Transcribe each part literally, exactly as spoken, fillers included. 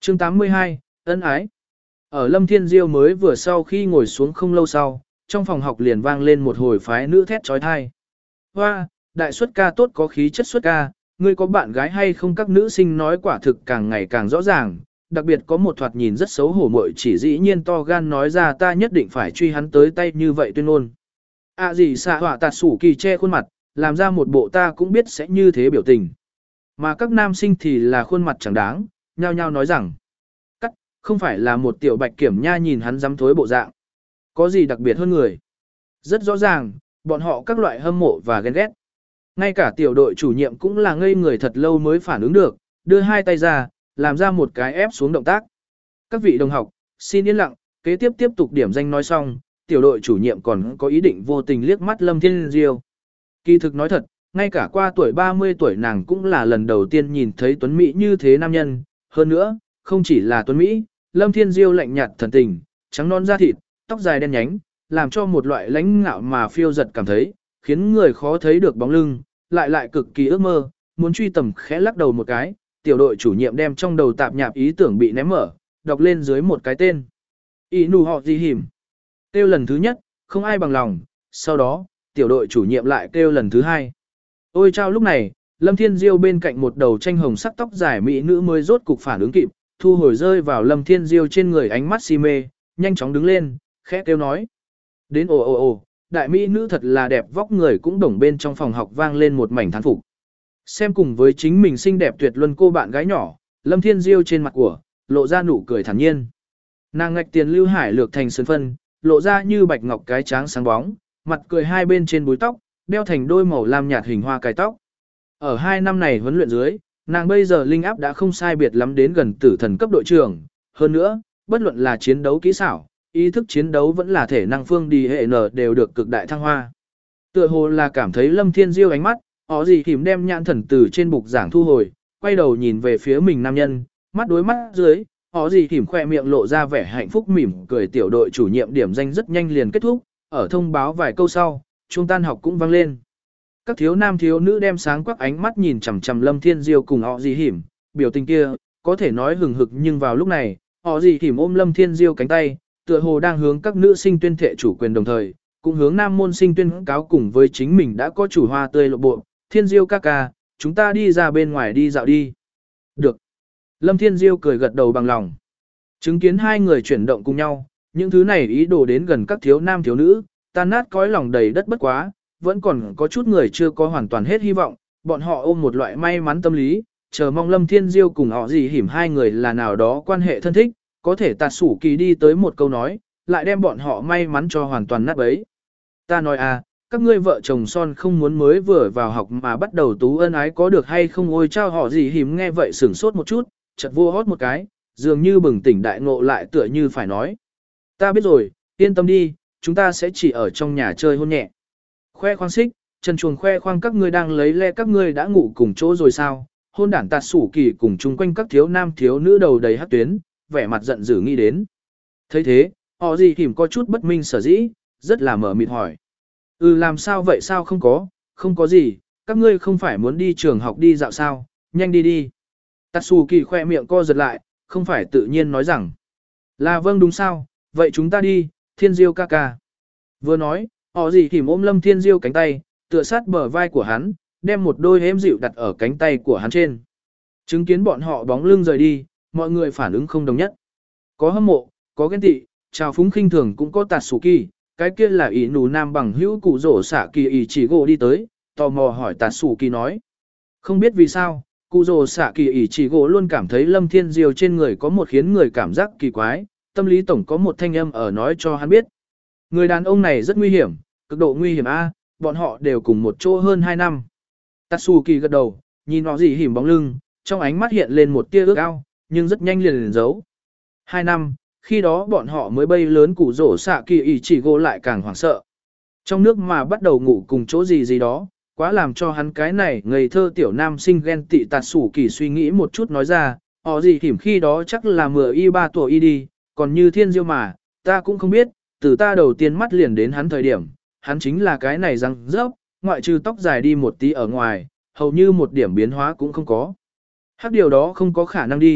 Chương tám mươi hai, ân ái. Ở Lâm Thiên Diêu mới vừa sau khi ngồi xuống không lâu sau, trong phòng học liền vang lên một hồi phái nữ thét trói thai. Hoa, đại xuất ca tốt có khí chất xuất ca, ngươi có bạn gái hay không? Các nữ sinh nói quả thực càng ngày càng rõ ràng, đặc biệt có một thoạt nhìn rất xấu hổ muội chỉ dĩ nhiên to gan nói ra ta nhất định phải truy hắn tới tay như vậy tuyên ngôn. À gì xạ họa tạt sủ kỳ che khuôn mặt, làm ra một bộ ta cũng biết sẽ như thế biểu tình. Mà các nam sinh thì là khuôn mặt chẳng đáng, nhao nhao nói rằng, cắt, không phải là một tiểu bạch kiểm nha nhìn hắn dám thối bộ dạng. Có gì đặc biệt hơn người? Rất rõ ràng, bọn họ các loại hâm mộ và ghen ghét. Ngay cả tiểu đội chủ nhiệm cũng là ngây người thật lâu mới phản ứng được, đưa hai tay ra, làm ra một cái ép xuống động tác. Các vị đồng học, xin yên lặng, kế tiếp tiếp tục điểm danh nói xong, tiểu đội chủ nhiệm còn có ý định vô tình liếc mắt Lâm Thiên Diêu. Kỳ thực nói thật, ngay cả qua tuổi ba mươi tuổi nàng cũng là lần đầu tiên nhìn thấy Tuấn Mỹ như thế nam nhân, hơn nữa, không chỉ là Tuấn Mỹ, Lâm Thiên Diêu lạnh nhạt thần tình, trắng non da thịt, tóc dài đen nhánh, làm cho một loại lãnh ngạo mà phiêu giật cảm thấy, khiến người khó thấy được bóng lưng, lại lại cực kỳ ước mơ, muốn truy tầm khẽ lắc đầu một cái, tiểu đội chủ nhiệm đem trong đầu tạp nhạp ý tưởng bị ném mở, đọc lên dưới một cái tên. Y nù họ gì hìm. Kêu lần thứ nhất, không ai bằng lòng, sau đó, tiểu đội chủ nhiệm lại kêu lần thứ hai. Ôi chao lúc này, Lâm Thiên Diêu bên cạnh một đầu tranh hồng sắc tóc dài mỹ nữ mới rốt cục phản ứng kịp, thu hồi rơi vào Lâm Thiên Diêu trên người ánh mắt si mê, nhanh chóng đứng lên, khẽ kêu nói. Đến ồ ồ ồ, đại mỹ nữ thật là đẹp vóc người cũng đồng bên trong phòng học vang lên một mảnh thán phục. Xem cùng với chính mình xinh đẹp tuyệt luân cô bạn gái nhỏ, Lâm Thiên Diêu trên mặt của, lộ ra nụ cười thản nhiên. Nàng ngạch tiền lưu hải lược thành sơn phân, lộ ra như bạch ngọc cái tráng sáng bóng, mặt cười hai bên trên búi tóc, đeo thành đôi màu lam nhạt hình hoa cài tóc. Ở hai năm này huấn luyện dưới, nàng bây giờ linh áp đã không sai biệt lắm đến gần tử thần cấp đội trưởng, hơn nữa, bất luận là chiến đấu kỹ xảo, ý thức chiến đấu vẫn là thể năng phương đi hệ n đều được cực đại thăng hoa. Tựa hồ là cảm thấy Lâm Thiên Diêu ánh mắt, họ gì kìm đem nhãn thần từ trên bục giảng thu hồi, quay đầu nhìn về phía mình nam nhân, mắt đối mắt dưới, họ gì kìm khoe miệng lộ ra vẻ hạnh phúc mỉm cười. Tiểu đội chủ nhiệm điểm danh rất nhanh liền kết thúc, ở thông báo vài câu sau, trung tan học cũng vang lên. Các thiếu nam thiếu nữ đem sáng quắc ánh mắt nhìn chằm chằm Lâm Thiên Diêu cùng họ gì hiểm, biểu tình kia, có thể nói hừng hực nhưng vào lúc này, họ gì hiểm ôm Lâm Thiên Diêu cánh tay, tựa hồ đang hướng các nữ sinh tuyên thệ chủ quyền đồng thời, cũng hướng nam môn sinh tuyên cáo cùng với chính mình đã có chủ hoa tươi lộ bộ, Thiên Diêu ca ca, chúng ta đi ra bên ngoài đi dạo đi. Được. Lâm Thiên Diêu cười gật đầu bằng lòng. Chứng kiến hai người chuyển động cùng nhau, những thứ này ý đồ đến gần các thiếu nam thiếu nữ, tan nát cõi lòng đầy đất bất quá, vẫn còn có chút người chưa có hoàn toàn hết hy vọng, bọn họ ôm một loại may mắn tâm lý, chờ mong Lâm Thiên Diêu cùng họ gì hiểm hai người là nào đó quan hệ thân thích, có thể tạt sủ kỳ đi tới một câu nói, lại đem bọn họ may mắn cho hoàn toàn nát bấy. Ta nói à, các ngươi vợ chồng son không muốn mới vừa vào học mà bắt đầu tú ân ái có được hay không? Ôi trao họ gì hiểm nghe vậy sửng sốt một chút, chợt vô hót một cái, dường như bừng tỉnh đại ngộ lại tựa như phải nói. Ta biết rồi, yên tâm đi, chúng ta sẽ chỉ ở trong nhà chơi hôn nhẹ. Khoe khoang xích, chân chuồng khoe khoang các ngươi đang lấy le các ngươi đã ngủ cùng chỗ rồi sao? Hôn đản tạt sủ kỳ cùng chung quanh các thiếu nam thiếu nữ đầu đầy hát tuyến, vẻ mặt giận dữ nghĩ đến. thấy thế, họ gì hiểm có chút bất minh sở dĩ, rất là mở mịt hỏi. Ừ làm sao vậy sao không có, không có gì, các ngươi không phải muốn đi trường học đi dạo sao, nhanh đi đi. Tatsuki khoe miệng co giật lại, không phải tự nhiên nói rằng. Là vâng đúng sao, vậy chúng ta đi, Thiên Diêu ca ca. Vừa nói, họ gì hiểm ôm Lâm Thiên Diêu cánh tay, tựa sát bờ vai của hắn, đem một đôi êm dịu đặt ở cánh tay của hắn trên. Chứng kiến bọn họ bóng lưng rời đi, mọi người phản ứng không đồng nhất. Có hâm mộ, có ghen tị, trào phúng khinh thường cũng có Tatsuki, cái kia là ý nù nam bằng hữu cụ rổ xả kỳ ý chỉ gỗ đi tới, tò mò hỏi Tatsuki nói. Không biết vì sao, cụ rổ xả kỳ ý chỉ gỗ luôn cảm thấy Lâm Thiên Diêu trên người có một khiến người cảm giác kỳ quái, tâm lý tổng có một thanh âm ở nói cho hắn biết. Người đàn ông này rất nguy hiểm, cực độ nguy hiểm a, bọn họ đều cùng một chỗ hơn hai năm. Tatsuki gật đầu, nhìn nó gì hiểm bóng lưng, trong ánh mắt hiện lên một tia ước ao, nhưng rất nhanh liền liền giấu. Hai năm, khi đó bọn họ mới bay lớn củ rổ xạ kỳ ý chỉ gỗ lại càng hoảng sợ. Trong nước mà bắt đầu ngủ cùng chỗ gì gì đó, quá làm cho hắn cái này ngây thơ tiểu nam sinh ghen tị Tatsuki suy nghĩ một chút nói ra, họ gì hiểm khi đó chắc là mười y ba tuổi y đi, còn như Thiên Diêu mà, ta cũng không biết, từ ta đầu tiên mắt liền đến hắn thời điểm, hắn chính là cái này răng rớp, ngoại trừ tóc dài đi một tí ở ngoài, hầu như một điểm biến hóa cũng không có. Hắc điều đó không có khả năng đi,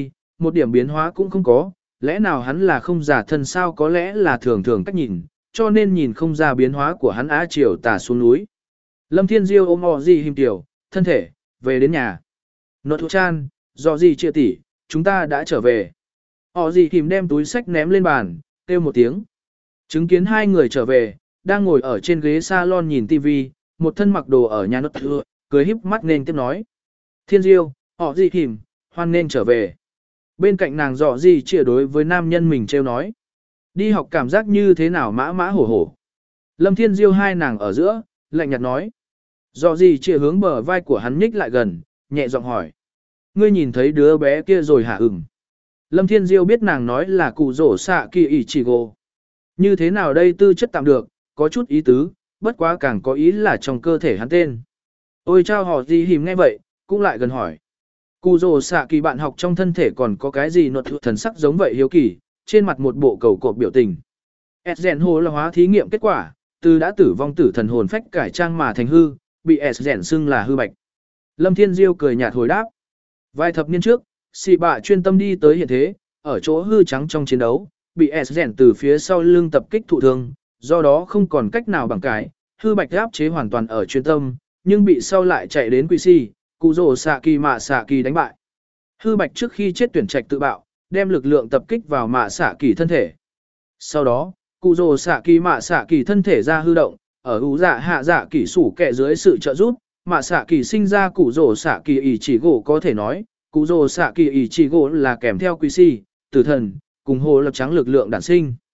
một điểm biến hóa cũng không có, lẽ nào hắn là không giả thân sao, có lẽ là thường thường cách nhìn, cho nên nhìn không ra biến hóa của hắn á chiều tà xuống núi. Lâm Thiên Diêu ôm o gì hìm tiểu, thân thể, về đến nhà. Nốt thu chan, do gì chia tỷ, chúng ta đã trở về. O gì hìm đem túi sách ném lên bàn, kêu một tiếng. Chứng kiến hai người trở về, đang ngồi ở trên ghế salon nhìn tivi, một thân mặc đồ ở nhà nốt thưa, cười híp mắt nên tiếp nói. Thiên Diêu, họ gì hìm, hoan nên trở về. Bên cạnh nàng dọ gì chia đối với nam nhân mình trêu nói. Đi học cảm giác như thế nào mã mã hổ hổ. Lâm Thiên Diêu hai nàng ở giữa, lạnh nhạt nói. Dọ gì chia hướng bờ vai của hắn nhích lại gần, nhẹ giọng hỏi. Ngươi nhìn thấy đứa bé kia rồi hả? Ừm. Lâm Thiên Diêu biết nàng nói là cụ rổ xạ kỳ ỉ chỉ gồ. Như thế nào đây, tư chất tạm được, có chút ý tứ, bất quá càng có ý là trong cơ thể hắn tên. Ôi chao, họ gì hìm nghe vậy, cũng lại gần hỏi. Cụ rồ xạ kỳ bạn học trong thân thể còn có cái gì nột thần sắc giống vậy hiếu kỳ, trên mặt một bộ cầu cột biểu tình. Esgen hồ là hóa thí nghiệm kết quả, từ đã tử vong tử thần hồn phách cải trang mà thành hư, bị Esgen xưng là hư bạch. Lâm Thiên Diêu cười nhạt hồi đáp. Vài thập niên trước, xì bạ chuyên tâm đi tới hiện thế, ở chỗ hư trắng trong chiến đấu, bị Esgen từ phía sau lưng tập kích thụ thương, do đó không còn cách nào bằng cái, hư bạch áp chế hoàn toàn ở chuyên tâm, nhưng bị sau lại chạy đến quỷ si, cụ rồ xạ kỳ mạ xạ kỳ đánh bại. Hư bạch trước khi chết tuyển trạch tự bạo, đem lực lượng tập kích vào mạ xạ kỳ thân thể. Sau đó, cụ rồ xạ kỳ mạ xạ kỳ thân thể ra hư động, ở ủ dạ hạ dạ kỳ sủ kẹ dưới sự trợ giúp, mạ xạ kỳ sinh ra cụ rồ xạ kỳ ỷ chỉ gỗ, có thể nói, cụ rồ xạ kỳ ỷ chỉ gỗ là kèm theo quỷ si, tử thần, cùng hồ lập trắng lực lượng đản sinh.